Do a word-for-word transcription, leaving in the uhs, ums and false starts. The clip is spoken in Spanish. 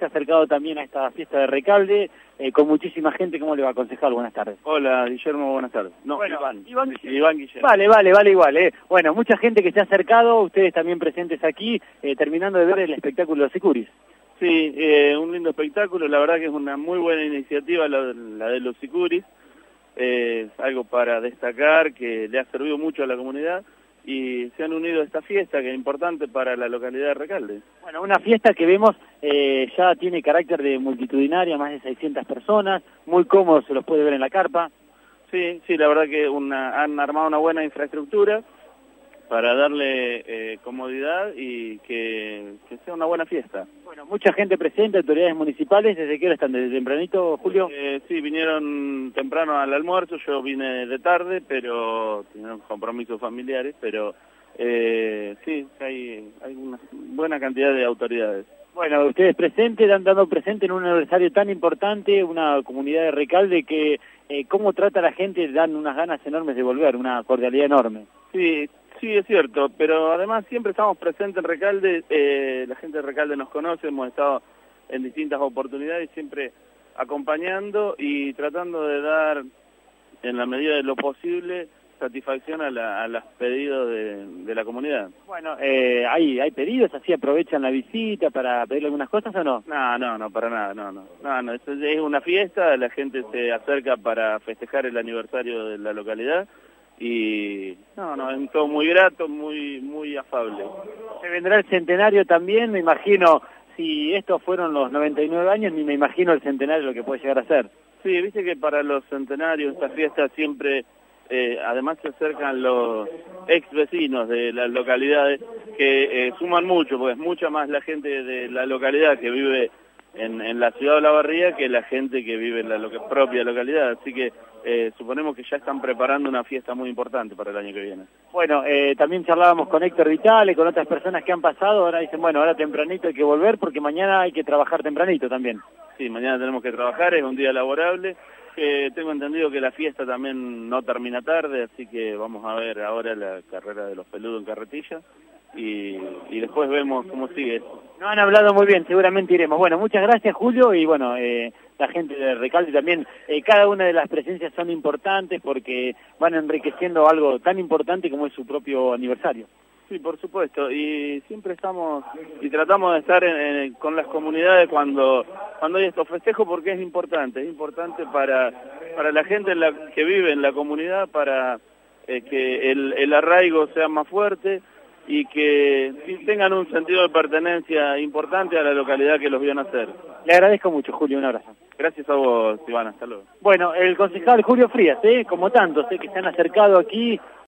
se ha acercado también a esta fiesta de Recalde, eh, con muchísima gente. ¿Cómo le va, concejal? Buenas tardes. Hola, Guillermo, buenas tardes. No, bueno, Iván. Iván, sí, sí, Iván Guillermo. Vale, vale, vale igual. Eh. Bueno, mucha gente que se ha acercado, ustedes también presentes aquí, eh, terminando de ver el espectáculo de los sicuris. Sí, eh, un lindo espectáculo, la verdad que es una muy buena iniciativa la, la de los sicuris, eh, es algo para destacar que le ha servido mucho a la comunidad y se han unido a esta fiesta que es importante para la localidad de Recalde. Bueno, una fiesta que vemos eh, ya tiene carácter de multitudinaria, más de seiscientas personas, muy cómodo, se los puede ver en la carpa. Sí, sí, la verdad que una, han armado una buena infraestructura para darle eh, comodidad y que, que sea una buena fiesta. Bueno, mucha gente presente, autoridades municipales. ¿Desde qué hora están? ¿Desde tempranito, Julio? Eh, sí, vinieron temprano al almuerzo, yo vine de tarde, pero tenían compromisos familiares, pero eh, sí, hay, hay una buena cantidad de autoridades. Bueno, ustedes presentes, han dado presente en un aniversario tan importante, una comunidad de Recalde que, eh, ¿cómo trata a la gente? Dan unas ganas enormes de volver, una cordialidad enorme. Sí, sí, es cierto, pero además siempre estamos presentes en Recalde, eh, la gente de Recalde nos conoce, hemos estado en distintas oportunidades, siempre acompañando y tratando de dar, en la medida de lo posible, satisfacción a, la, a los pedidos de, de la comunidad. Bueno, eh, ¿hay, hay pedidos? ¿Así aprovechan la visita para pedirle algunas cosas o no? No, no, no, para nada, no, no. No, no, es, es una fiesta, la gente se acerca para festejar el aniversario de la localidad y no, no, es todo muy grato, muy muy afable. Se vendrá el centenario también, me imagino, si estos fueron los noventa y nueve años, ni me imagino el centenario lo que puede llegar a ser. Sí, viste que para los centenarios, estas fiestas siempre... Eh, además se acercan los ex vecinos de las localidades que eh, suman mucho, porque es mucha más la gente de la localidad que vive en, en la ciudad de Olavarría que la gente que vive en la loca propia localidad, así que eh, suponemos que ya están preparando una fiesta muy importante para el año que viene. Bueno, eh, también charlábamos con Héctor Vitale, con otras personas que han pasado, ahora dicen, bueno, ahora tempranito hay que volver porque mañana hay que trabajar tempranito también. Sí, mañana tenemos que trabajar, es un día laborable. Eh, tengo entendido que la fiesta también no termina tarde, así que vamos a ver ahora la carrera de los peludos en carretilla y, y después vemos cómo sigue esto. No han hablado muy bien, seguramente iremos. Bueno, muchas gracias, Julio, y bueno, eh, la gente de Recalde también, eh, cada una de las presencias son importantes porque van enriqueciendo algo tan importante como es su propio aniversario. Sí, por supuesto, y siempre estamos y tratamos de estar en, en, con las comunidades cuando cuando hay estos festejos porque es importante, es importante para para la gente en la, que vive en la comunidad, para eh, que el, el arraigo sea más fuerte y que tengan un sentido de pertenencia importante a la localidad que los vio nacer. Le agradezco mucho, Julio, un abrazo. Gracias a vos, Iván, hasta luego. Bueno, el concejal Julio Frías, ¿eh? como tantos, ¿eh? que se han acercado aquí